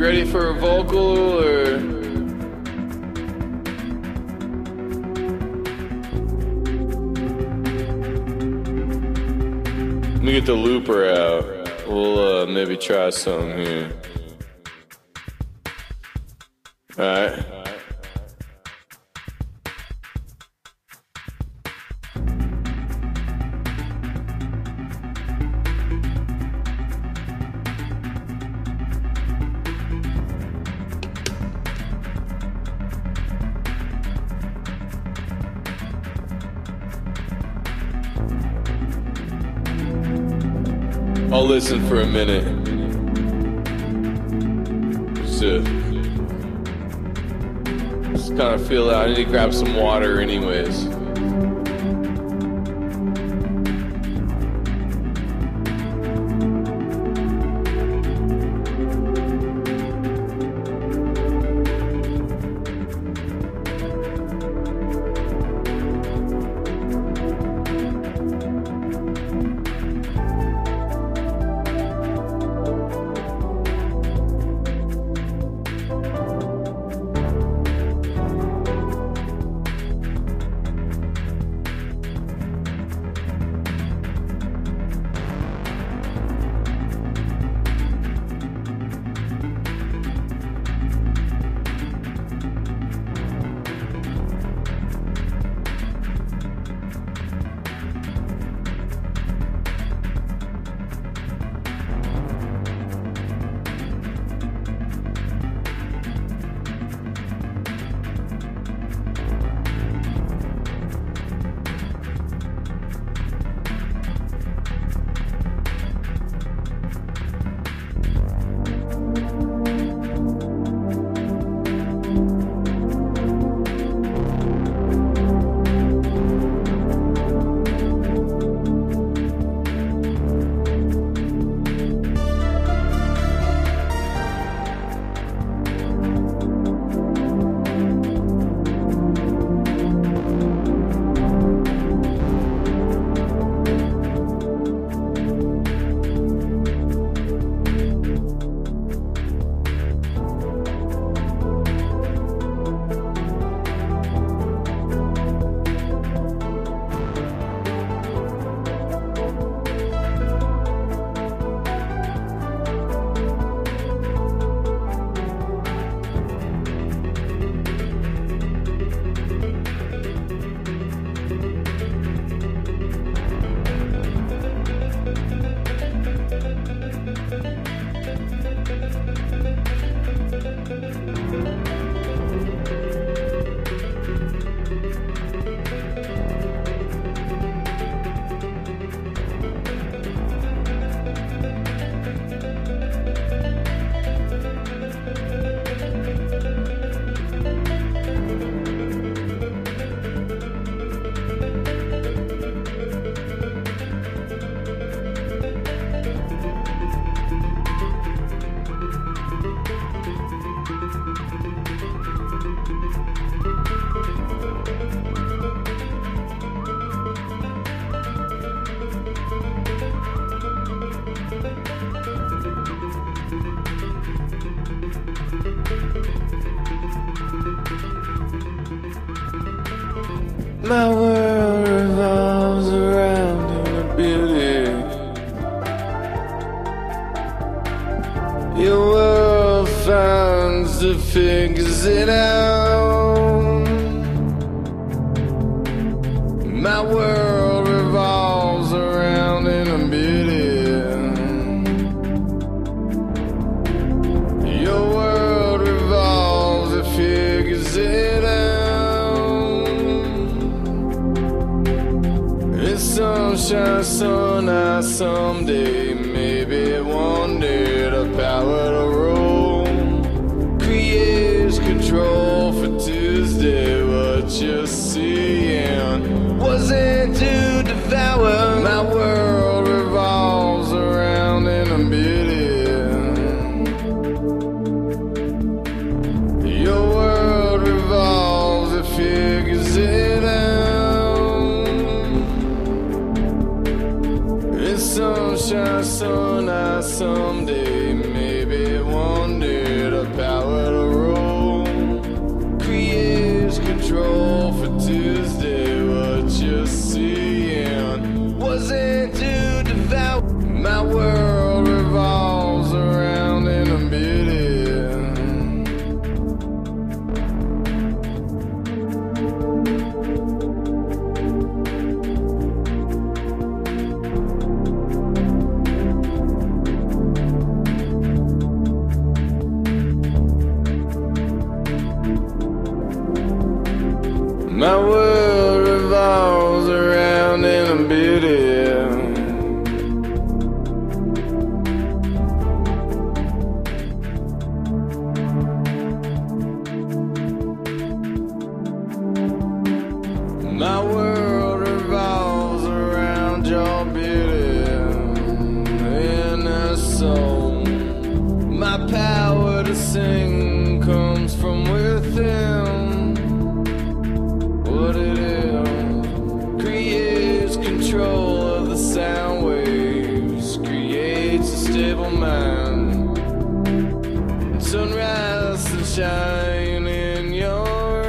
ready for a vocal or? Let me get the looper out. We'll maybe try something here. Alright. I'll listen for a minute. Just kind of feel it. I need to grab some water anyways. My world revolves around in a building. Your world finds the figures it out. My world revolves around in a building. Your world revolves, it figures it out. Sunshine, so nice someday. Maybe one day the power to roll creates control for Tuesday. What you're seeing wasn't to devour. My world revolves around in a billion. Your world revolves, it figures it out. Sunshine, My world revolves around inner beauty. My world revolves around your beauty and a soul. My power to sing comes from within. What it is creates control of the sound waves, creates a stable mind. Sunrise, sunshine in your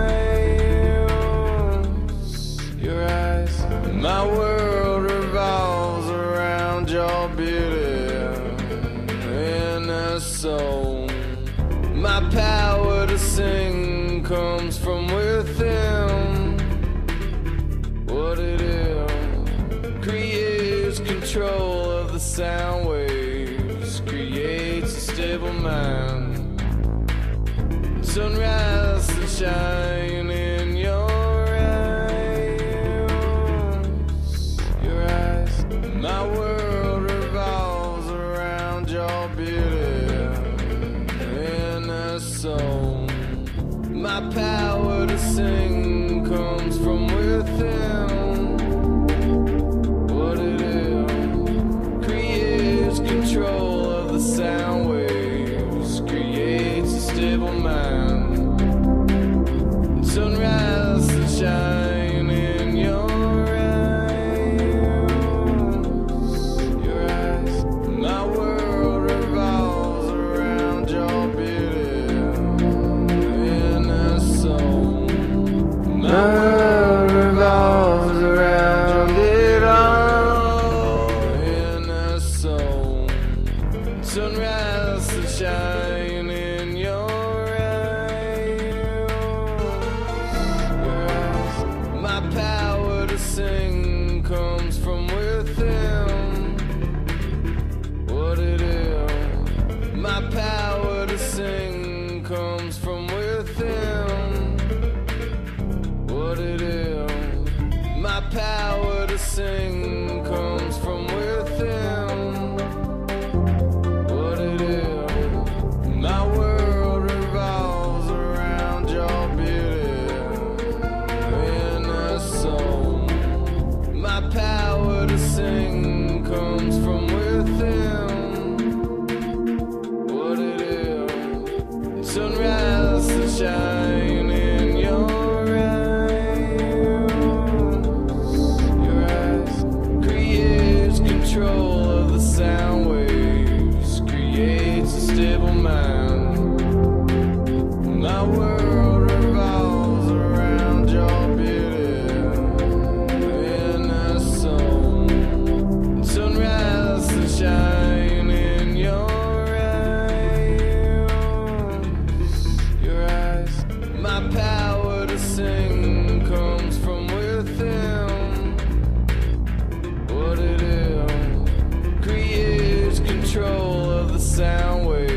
eyes. My world revolves around your beauty and a soul. My power to sing comes from within. What it is creates control of the sound waves, creates a stable mind. Sunrise, sunshine in your eyes. My world revolves around your beauty and a soul. My power to sing comes from within. What it is creates control of the sound waves, creates a stable mind. Sunrise, sunshine in your eyes. My world revolves around your beauty and a soul. My world revolves around it all in a soul. Sunrise, sunshine in your eyes. My power to sing comes from within. What it is, my power to sing comes from within. What it is, my power to sing comes from within. What it is, my world revolves around your beauty and a soul. My power to sing comes from within. What it is, sunrise, sunshine in your eyes, creates control of the sound waves, creates a stable mind. My world revolves around your beauty and a soul. Sunrise, sunshine in your eyes. My power to sing comes from within. What it is creates control of the sound waves.